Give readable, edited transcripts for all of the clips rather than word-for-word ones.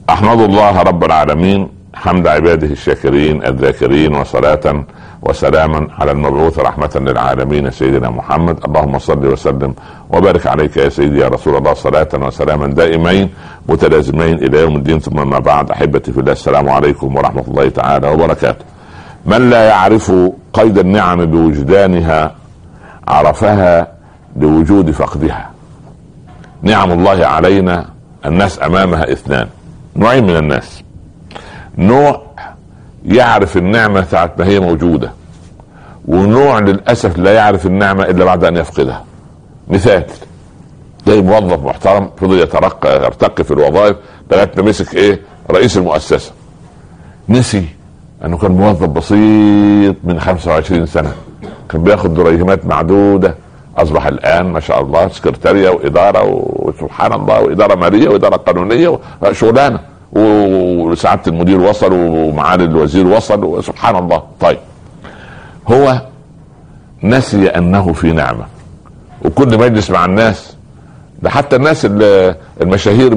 أحمد الله رب العالمين حمد عباده الشاكرين الذاكرين، وصلاة وسلاما على المبعوث رحمة للعالمين سيدنا محمد. اللهم صل وسلم وبارك عليك يا سيدي يا رسول الله، صلاة وسلاما دائمين متلازمين إلى يوم الدين. ثم ما بعد، أحبتي في الله، السلام عليكم ورحمة الله تعالى وبركاته. من لا يعرف قيد النعم بوجدانها عرفها لوجود فقدها. نعم الله علينا الناس أمامها اثنان، نوعين من الناس. نوع يعرف النعمة ساعة ما هي موجودة، ونوع للأسف لا يعرف النعمة إلا بعد أن يفقدها. مثال، زي موظف محترم فضل يرتقي في الوظائف لغاية ما مسك رئيس المؤسسة، نسي أنه كان موظف بسيط من 25 سنة، كان بياخد دريهمات معدودة، أصبح الآن ما شاء الله سكرتارية وإدارة وسبحان الله وإدارة مالية وإدارة قانونية وشغلانة، وسعادة المدير وصل ومعالي الوزير وصل وسبحان الله. طيب، هو نسي أنه في نعمة. وكل ما يجلس مع الناس ده، حتى الناس المشاهير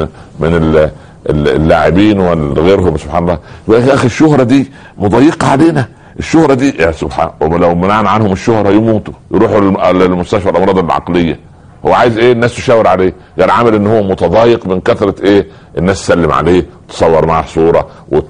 من اللاعبين وغيرهم، سبحان الله، يا أخي الشهرة دي مضيقة علينا، الشهرة دي يا سبحان، ولو منعنا عنهم الشهرة يموتوا، يروحوا للمستشفى الأمراض العقلية. هو عايز الناس تشاور عليه، يعني عامل ان هو متضايق من كثرة الناس تسلم عليه، تصور معه صورة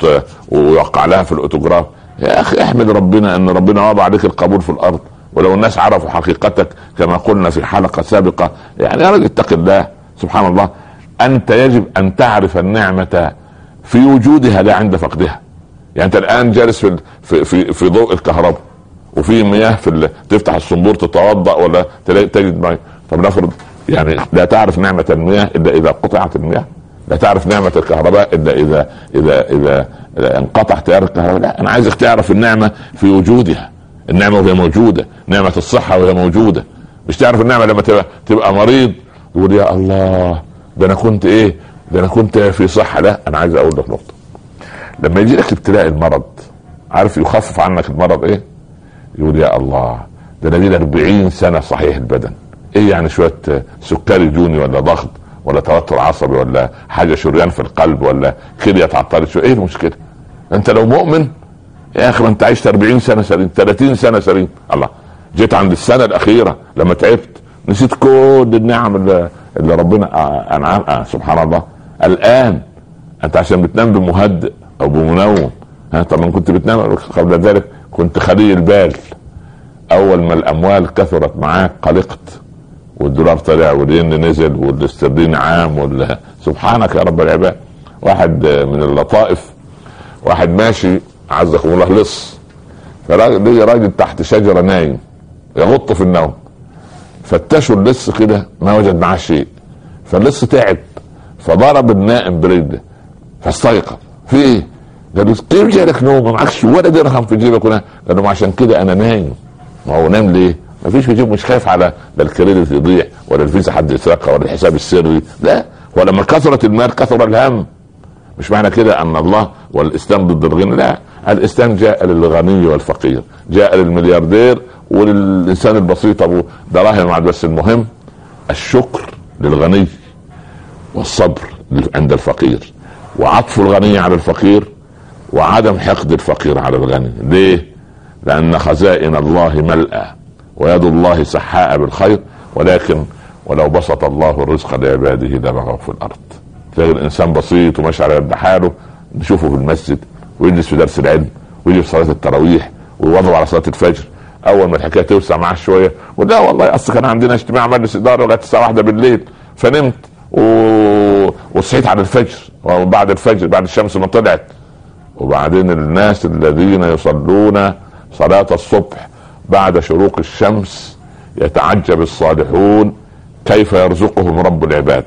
ويوقع لها في الاوتوغراف. يا اخي احمد ربنا ان ربنا وضع عليك القبول في الارض، ولو الناس عرفوا حقيقتك كما قلنا في حلقة سابقة، يعني يا راجل اتق الله. سبحان الله، انت يجب ان تعرف النعمة في وجودها لا عند فقدها. يعني انت الان جالس في ضوء الكهرباء، وفي مياه تفتح الصنبور تتوضأ ولا تجد مياه. طب نفرض يعني لا تعرف نعمة المياه إلا إذا قطعت المياه، لا تعرف نعمة الكهرباء إلا إذا انقطع تيار الكهرباء. لا، أنا عايزك تعرف النعمة في وجودها، النعمة وهي موجودة، نعمة الصحة وهي موجودة. مش تعرف النعمة لما تبقى مريض تقول يا الله ده أنا كنت في صحة. لا، أنا عايز أقول لك نقطة. لما يجي لك ابتلاء المرض، عارف يخفف عنك المرض يقول يا الله ده أنا لي 40 سنة صحيح البدن، يعني شوية سكري دوني ولا ضغط ولا توتر عصبي ولا حاجة شريان في القلب ولا كلية اتعطلت شو، المشكلة؟ انت لو مؤمن يا اخي، ما انت عشت 40 سنة سليم، 30 سنة سليم. الله، جيت عند السنة الاخيرة لما تعبت نسيت كل النعم اللي ربنا انعم. سبحان الله. الان انت عشان بتنام بمهدئ او بمنوم، طبعا كنت بتنام قبل ذلك كنت خلي البال. اول ما الاموال كثرت معاك قلقت، والدولار طلع والين نزل والاسترليني عام سبحانك يا رب العباد. واحد من اللطائف، واحد ماشي عزكم الله لص، راجل تحت شجرة نايم يغط في النوم، فتشوا اللص كده ما وجد معاه شيء، فاللص تعب فضرب النائم برجله فاستيقظ. في ايه؟ قال له كيف جالك نوم ما معكش ولا درهم في جيبك؟ قال له عشان كده انا نايم. ما هو نام ليه؟ ما فيش في جيبه، مش خايف على لا الكريدت يضيع ولا الفيزا حد يسرقها ولا الحساب السري. لا، ولما كثرت المال كثر الهم. مش معنى كده ان الله والاسلام ضد الغنى، لا، الاسلام جاء للغني والفقير، جاء للملياردير وللانسان البسيط ابو دراهم. بس المهم الشكر للغني والصبر عند الفقير، وعطف الغني على الفقير، وعدم حقد الفقير على الغني. ليه؟ لان خزائن الله ملأى ويد الله سحاء بالخير، ولكن ولو بسط الله الرزق لعباده لبغوا في الارض. تلاقي الانسان بسيط وماشي على قد حاله، نشوفه في المسجد ويجلس في درس العلم ويجي في صلاه التراويح ويواظب على صلاه الفجر. اول ما الحكايه توسع معاه شويه ولا والله اصل كان عندنا اجتماع مجلس اداره لغايه الساعه 1 بالليل فنمت وصحيت على الفجر، وبعد الفجر بعد الشمس ما طلعت. وبعدين الناس الذين يصلون صلاه الصبح بعد شروق الشمس يتعجب الصالحون كيف يرزقهم رب العباد.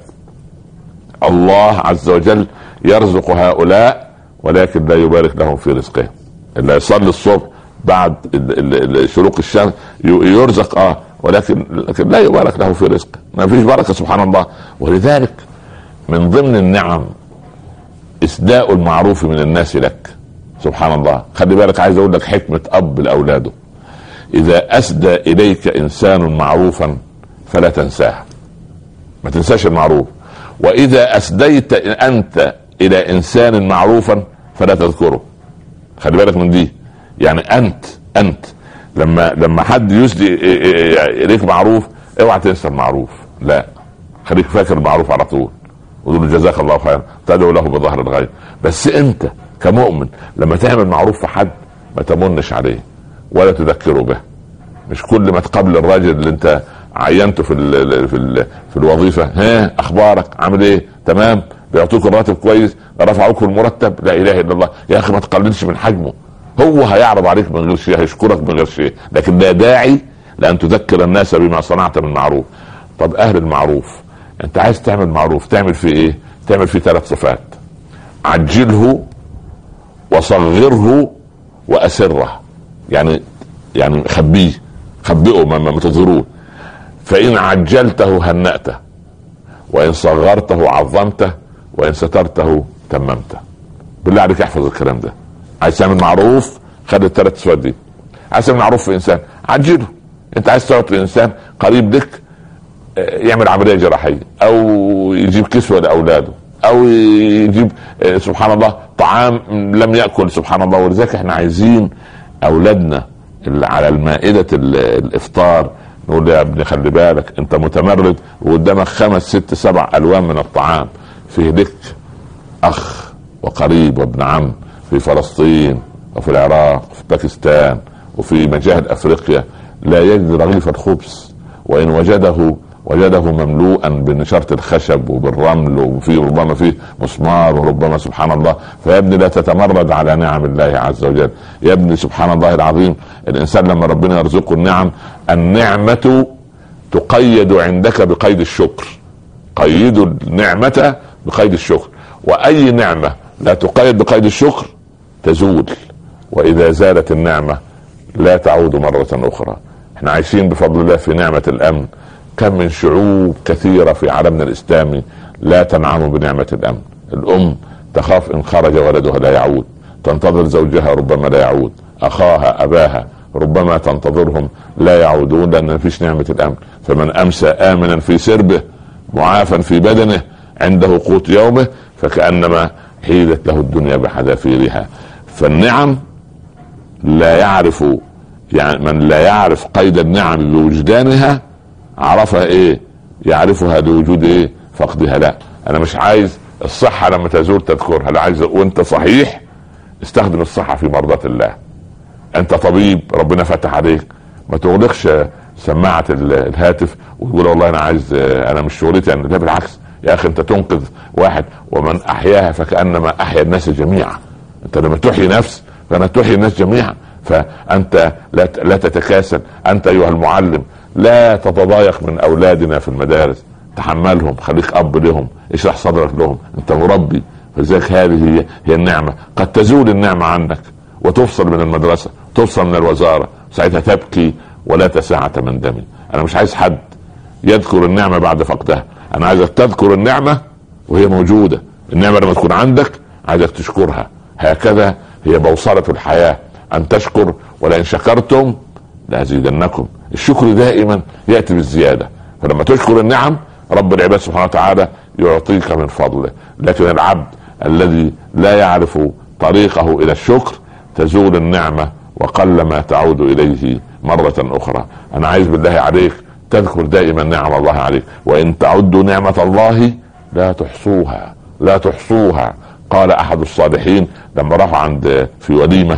الله عز وجل يرزق هؤلاء ولكن لا يبارك لهم في رزقهم. اللي يصلي الصبح بعد شروق الشمس يرزق ولكن لا يبارك له في رزقه، ما فيش بركة سبحان الله. ولذلك من ضمن النعم إسداء المعروف من الناس لك. سبحان الله، خلي بالك، عايز اقول لك حكمة اب لاولاده: اذا اسدى اليك انسان معروفا فلا تنساه، ما تنساش المعروف. واذا اسديت انت الى انسان معروفا فلا تذكره. خلي بالك من دي. يعني انت لما حد يسدي اليك معروف اوعى تنسى المعروف، لا، خليك فاكر المعروف على طول وقول جزاك الله خير، تدعو له بظهر الغيب. بس انت كمؤمن لما تعمل معروف في حد ما تمنش عليه ولا تذكره به. مش كل ما تقابل الراجل اللي انت عينته في الوظيفه، ها اخبارك عامل ايه، تمام، بيعطوك الراتب كويس، رفعوك المرتب، لا اله الا الله، يا اخي ما تقللش من حجمه. هو هيعرض عليك من غير شيء، هيشكرك من غير شيء، لكن لا داعي لان تذكر الناس بما صنعت من معروف. طب اهل المعروف، انت عايز تعمل معروف تعمل فيه ايه؟ تعمل فيه 3 صفات: عجله وصغره واسره. يعني خبئه ما تظهروه. فان عجلته هنأته، وان صغرته عظمته، وان سترته تممته. بالله عليك احفظ الكلام ده. عايز تعمل معروف خد ال3 صفات دي. عايز تعمل معروف في انسان عجله. انت عايز تعطي انسان قريب لك يعمل عمليه جراحيه او يجيب كسوه لاولاده او يجيب سبحان الله طعام لم ياكل سبحان الله. ولذلك احنا عايزين اولادنا اللي على المائده الافطار نقول يا ابني خلي بالك انت متمرد وقدامك 5 6 7 الوان من الطعام. فيه لك اخ وقريب وابن عم في فلسطين وفي العراق وفي باكستان وفي مجاهل افريقيا لا يجد رغيف الخبز، وان وجده مملوءا بنشارة الخشب وبالرمل وفي ربما فيه مسمار وربما سبحان الله. فيا ابني لا تتمرد على نعم الله عز وجل. يا ابني سبحان الله العظيم الانسان لما ربنا يرزقه النعمة تقيد عندك بقيد الشكر. قيدوا النعمة بقيد الشكر، واي نعمة لا تقيد بقيد الشكر تزول، واذا زالت النعمة لا تعود مرة اخرى. احنا عايشين بفضل الله في نعمة الامن. كم من شعوب كثيرة في عالمنا الاسلامي لا تنعم بنعمة الامن. الام تخاف ان خرج ولدها لا يعود، تنتظر زوجها ربما لا يعود، اخاها اباها ربما تنتظرهم لا يعودون لان ما فيش نعمة الامن. فمن امسى امنا في سربه معافا في بدنه عنده قوت يومه فكأنما حيلت له الدنيا بحذافيرها. فالنعم لا يعرف، يعني من لا يعرف قيد النعم بوجدانها عرفها ايه؟ يعرفها لوجود ايه؟ فقدها. لا، انا مش عايز الصحة لما تزول تذكرها، لا، عايز وانت صحيح استخدم الصحة في مرضاة الله. انت طبيب ربنا فتح عليك، ما تغلقش سماعة الهاتف وتقول والله انا عايز انا مش شغلتي يعني. لا بالعكس يا اخي، انت تنقذ واحد، ومن احياها فكأنما احيا الناس جميعا. انت لما تحيي نفس فانا تحيي الناس جميعا. فانت لا تتكاسل. انت ايها المعلم لا تتضايق من اولادنا في المدارس، تحملهم، خليك اب لهم، اشرح صدرك لهم، انت مربي. فلذلك هذه هي النعمة. قد تزول النعمة عنك وتفصل من المدرسة، تفصل من الوزارة، ساعتها تبكي ولا تساعة من دمي. انا مش عايز حد يذكر النعمة بعد فقدها، انا عايزك تذكر النعمة وهي موجودة. النعمة لما تكون عندك عايزك تشكرها. هكذا هي بوصلة الحياة، ان تشكر ولئن شكرتم لازيدنكم. الشكر دائما يأتي بالزيادة. فلما تشكر النعم رب العباد سبحانه وتعالى يعطيك من فضله. لكن العبد الذي لا يعرف طريقه الى الشكر تزول النعمة وقلما تعود اليه مرة اخرى. انا عايز بالله عليك تذكر دائما نعم الله عليك. وان تعدوا نعمة الله لا تحصوها. قال احد الصالحين لما راحوا عند في وليمة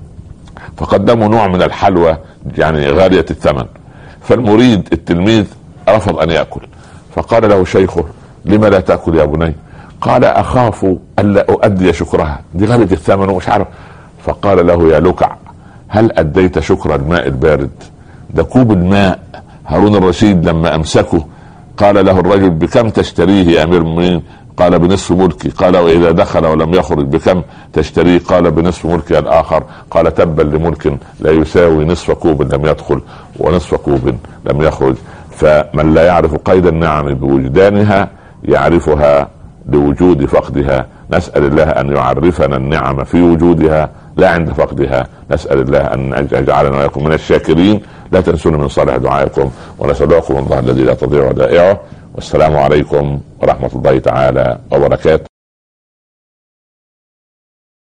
فقدموا نوع من الحلوى يعني غالية الثمن، فالمريد التلميذ رفض ان يأكل. فقال له شيخه لما لا تأكل يا بني؟ قال اخاف الا اؤدي شكرها، دي غالية الثمن ومش عارف. فقال له يا لكع هل اديت شكر الماء البارد؟ ده كوب الماء هارون الرشيد لما امسكه قال له الرجل بكم تشتريه يا امير المؤمنين؟ قال بنصف ملكي. قال واذا دخل ولم يخرج بكم تشتريه؟ قال بنصف ملكي الاخر. قال تبا لملك لا يساوي نصف كوب لم يدخل ونصف كوب لم يخرج. فمن لا يعرف قيد النعم بوجدانها يعرفها لوجود فقدها. نسأل الله ان يعرفنا النعم في وجودها لا عند فقدها. نسأل الله ان يجعلنا وياكم من الشاكرين. لا تنسون من صالح دعائكم، ونسألكم الله الذي لا تضيع ودائعه. والسلام عليكم ورحمة الله تعالى وبركاته.